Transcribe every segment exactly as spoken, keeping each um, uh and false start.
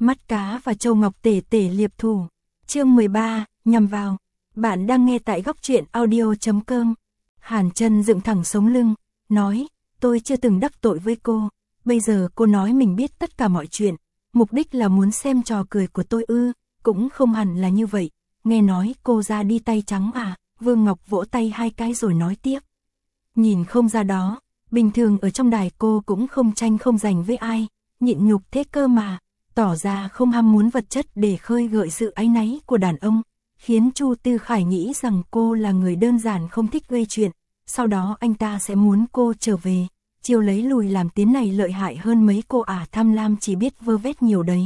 Mắt cá và Châu Ngọc tể tể liệp thủ. Chương mười ba, nhằm vào. Bạn đang nghe tại góc truyện audio chấm com. Hàn Chân dựng thẳng sống lưng, nói, tôi chưa từng đắc tội với cô, bây giờ cô nói mình biết tất cả mọi chuyện, mục đích là muốn xem trò cười của tôi ư, cũng không hẳn là như vậy, nghe nói cô ra đi tay trắng à, Vương Ngọc vỗ tay hai cái rồi nói tiếp. Nhìn không ra đó, bình thường ở trong đài cô cũng không tranh không giành với ai, nhịn nhục thế cơ mà, tỏ ra không ham muốn vật chất để khơi gợi sự áy náy của đàn ông, khiến Chu Tư Khải nghĩ rằng cô là người đơn giản không thích gây chuyện, sau đó anh ta sẽ muốn cô trở về, chiêu lấy lùi làm tiến này lợi hại hơn mấy cô ả tham lam chỉ biết vơ vét nhiều đấy.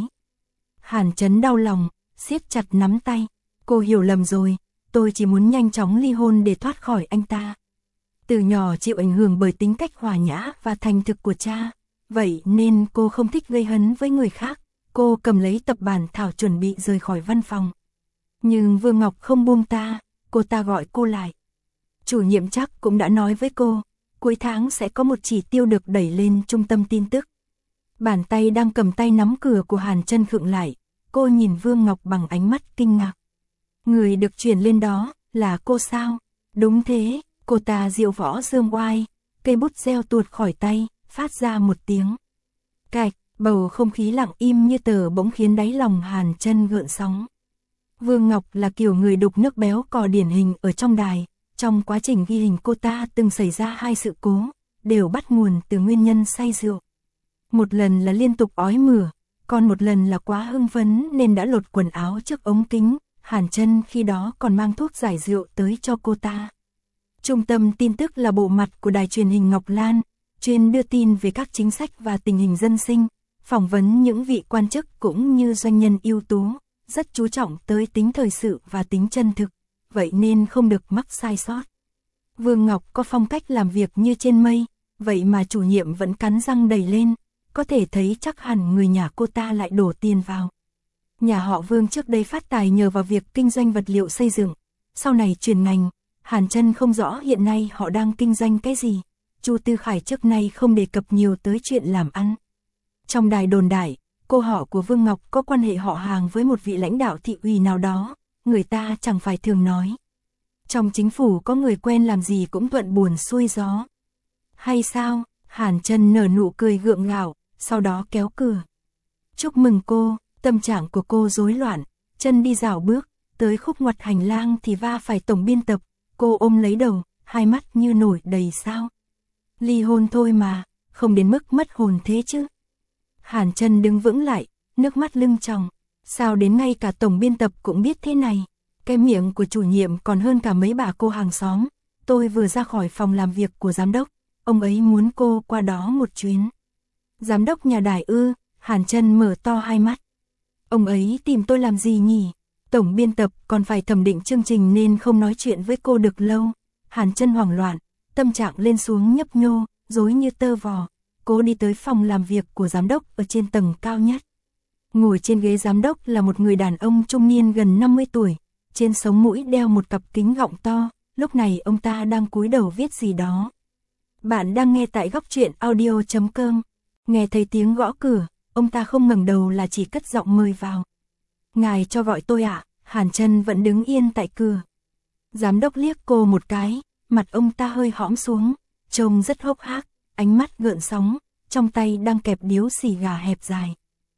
Hàn Chấn đau lòng, siết chặt nắm tay, cô hiểu lầm rồi, tôi chỉ muốn nhanh chóng ly hôn để thoát khỏi anh ta. Từ nhỏ chịu ảnh hưởng bởi tính cách hòa nhã và thành thực của cha, vậy nên cô không thích gây hấn với người khác, cô cầm lấy tập bản thảo chuẩn bị rời khỏi văn phòng. Nhưng Vương Ngọc không buông ta, cô ta gọi cô lại. Chủ nhiệm chắc cũng đã nói với cô, cuối tháng sẽ có một chỉ tiêu được đẩy lên trung tâm tin tức. Bàn tay đang cầm tay nắm cửa của Hàn Chân khựng lại, cô nhìn Vương Ngọc bằng ánh mắt kinh ngạc. Người được chuyển lên đó, là cô sao? Đúng thế, cô ta diệu võ dương oai, cây bút reo tuột khỏi tay, phát ra một tiếng. Cạch, bầu không khí lặng im như tờ bỗng khiến đáy lòng Hàn Chân gợn sóng. Vương Ngọc là kiểu người đục nước béo cò điển hình ở trong đài, trong quá trình ghi hình cô ta từng xảy ra hai sự cố, đều bắt nguồn từ nguyên nhân say rượu. Một lần là liên tục ói mửa, còn một lần là quá hưng phấn nên đã lột quần áo trước ống kính, Hàn Chân khi đó còn mang thuốc giải rượu tới cho cô ta. Trung tâm tin tức là bộ mặt của đài truyền hình Ngọc Lan, chuyên đưa tin về các chính sách và tình hình dân sinh, phỏng vấn những vị quan chức cũng như doanh nhân ưu tú, rất chú trọng tới tính thời sự và tính chân thực, vậy nên không được mắc sai sót. Vương Ngọc có phong cách làm việc như trên mây, vậy mà chủ nhiệm vẫn cắn răng đẩy lên, có thể thấy chắc hẳn người nhà cô ta lại đổ tiền vào. Nhà họ Vương trước đây phát tài nhờ vào việc kinh doanh vật liệu xây dựng, sau này chuyển ngành, Hàn Chân không rõ hiện nay họ đang kinh doanh cái gì. Chu Tư Khải trước nay không đề cập nhiều tới chuyện làm ăn. Trong đài đồn đại, cô họ của Vương Ngọc có quan hệ họ hàng với một vị lãnh đạo thị ủy nào đó, người ta chẳng phải thường nói. Trong chính phủ có người quen làm gì cũng thuận buồm xuôi gió. Hay sao? Hàn Chân nở nụ cười gượng gạo, sau đó kéo cửa. Chúc mừng cô, tâm trạng của cô rối loạn, chân đi dạo bước, tới khúc ngoặt hành lang thì va phải tổng biên tập, cô ôm lấy đầu, hai mắt như nổi đầy sao. Ly hôn thôi mà, không đến mức mất hồn thế chứ. Hàn Chân đứng vững lại, nước mắt lưng tròng, sao đến ngay cả tổng biên tập cũng biết thế này. Cái miệng của chủ nhiệm còn hơn cả mấy bà cô hàng xóm, tôi vừa ra khỏi phòng làm việc của giám đốc, ông ấy muốn cô qua đó một chuyến. Giám đốc nhà đài ư? Hàn Chân mở to hai mắt. Ông ấy tìm tôi làm gì nhỉ? Tổng biên tập còn phải thẩm định chương trình nên không nói chuyện với cô được lâu. Hàn Chân hoảng loạn, tâm trạng lên xuống nhấp nhô, rối như tơ vò. Cô đi tới phòng làm việc của giám đốc ở trên tầng cao nhất. Ngồi trên ghế giám đốc là một người đàn ông trung niên gần năm mươi tuổi, trên sống mũi đeo một cặp kính gọng to, lúc này ông ta đang cúi đầu viết gì đó. Bạn đang nghe tại góc truyện audio chấm com. Nghe thấy tiếng gõ cửa, ông ta không ngẩng đầu là chỉ cất giọng mời vào. Ngài cho gọi tôi ạ? À? Hàn Chân vẫn đứng yên tại cửa. Giám đốc liếc cô một cái, mặt ông ta hơi hõm xuống, trông rất hốc hác, ánh mắt gợn sóng, trong tay đang kẹp điếu xì gà hẹp dài.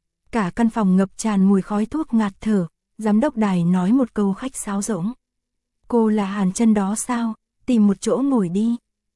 Cả căn phòng ngập tràn mùi khói thuốc ngạt thở, giám đốc đài nói một câu khách sáo rỗng. Cô là Hàn Chân đó sao? Tìm một chỗ ngồi đi.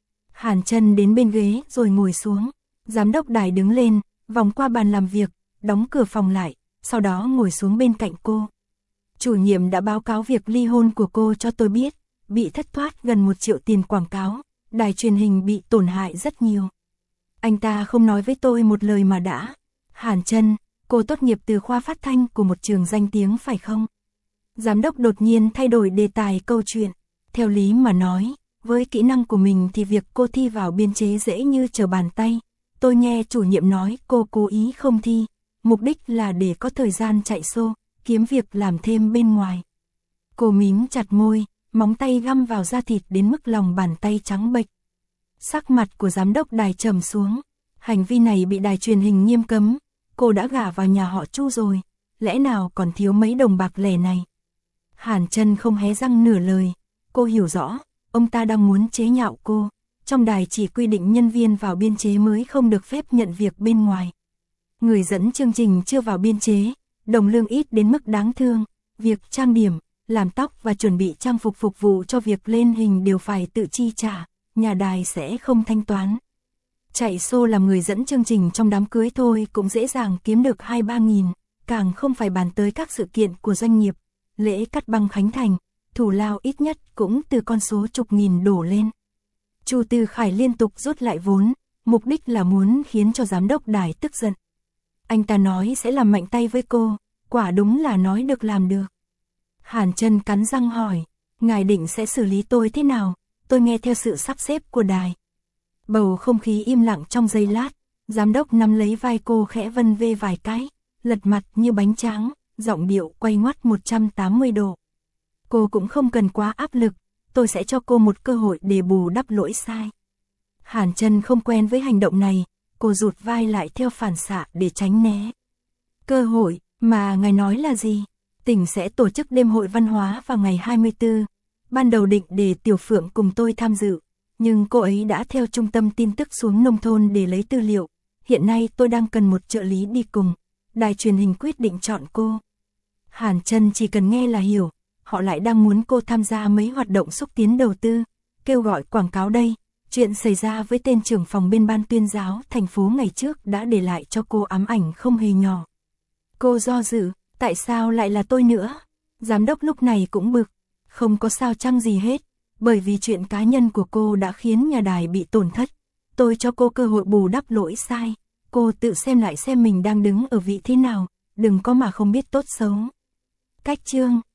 Hàn Chân đến bên ghế rồi ngồi xuống, giám đốc đài đứng lên, vòng qua bàn làm việc, đóng cửa phòng lại, sau đó ngồi xuống bên cạnh cô. Chủ nhiệm đã báo cáo việc ly hôn của cô cho tôi biết, bị thất thoát gần một triệu tiền quảng cáo, đài truyền hình bị tổn hại rất nhiều. Anh ta không nói với tôi một lời mà đã. Hàn Chân, cô tốt nghiệp từ khoa phát thanh của một trường danh tiếng phải không? Giám đốc đột nhiên thay đổi đề tài câu chuyện. Theo lý mà nói, với kỹ năng của mình thì việc cô thi vào biên chế dễ như trở bàn tay. Tôi nghe chủ nhiệm nói cô cố ý không thi, mục đích là để có thời gian chạy xô, kiếm việc làm thêm bên ngoài. Cô mím chặt môi, móng tay găm vào da thịt đến mức lòng bàn tay trắng bệch. Sắc mặt của giám đốc đài trầm xuống, hành vi này bị đài truyền hình nghiêm cấm, cô đã gả vào nhà họ Chu rồi, lẽ nào còn thiếu mấy đồng bạc lẻ này. Hàn Chân không hé răng nửa lời, cô hiểu rõ, ông ta đang muốn chế nhạo cô. Trong đài chỉ quy định nhân viên vào biên chế mới không được phép nhận việc bên ngoài. Người dẫn chương trình chưa vào biên chế, đồng lương ít đến mức đáng thương, việc trang điểm, làm tóc và chuẩn bị trang phục phục vụ cho việc lên hình đều phải tự chi trả, nhà đài sẽ không thanh toán. Chạy xô làm người dẫn chương trình trong đám cưới thôi cũng dễ dàng kiếm được hai ba nghìn, càng không phải bàn tới các sự kiện của doanh nghiệp, lễ cắt băng khánh thành, thủ lao ít nhất cũng từ con số chục nghìn đổ lên. Chu Tư Khải liên tục rút lại vốn, mục đích là muốn khiến cho giám đốc đài tức giận. Anh ta nói sẽ làm mạnh tay với cô, quả đúng là nói được làm được. Hàn Chân cắn răng hỏi, ngài định sẽ xử lý tôi thế nào? Tôi nghe theo sự sắp xếp của đài. Bầu không khí im lặng trong giây lát, giám đốc nắm lấy vai cô khẽ vân vê vài cái, lật mặt như bánh tráng, giọng điệu quay ngoắt một trăm tám mươi độ. Cô cũng không cần quá áp lực, tôi sẽ cho cô một cơ hội để bù đắp lỗi sai. Hàn Chân không quen với hành động này, cô rụt vai lại theo phản xạ để tránh né. Cơ hội, mà ngài nói là gì? Tỉnh sẽ tổ chức đêm hội văn hóa vào ngày hai mươi tư. Ban đầu định để Tiểu Phượng cùng tôi tham dự, nhưng cô ấy đã theo trung tâm tin tức xuống nông thôn để lấy tư liệu. Hiện nay tôi đang cần một trợ lý đi cùng. Đài truyền hình quyết định chọn cô. Hàn Chân chỉ cần nghe là hiểu, họ lại đang muốn cô tham gia mấy hoạt động xúc tiến đầu tư, kêu gọi quảng cáo đây. Chuyện xảy ra với tên trưởng phòng bên ban tuyên giáo thành phố ngày trước đã để lại cho cô ám ảnh không hề nhỏ. Cô do dự, tại sao lại là tôi nữa? Giám đốc lúc này cũng bực, không có sao chăng gì hết, bởi vì chuyện cá nhân của cô đã khiến nhà đài bị tổn thất. Tôi cho cô cơ hội bù đắp lỗi sai, cô tự xem lại xem mình đang đứng ở vị thế nào, đừng có mà không biết tốt xấu. Cách chương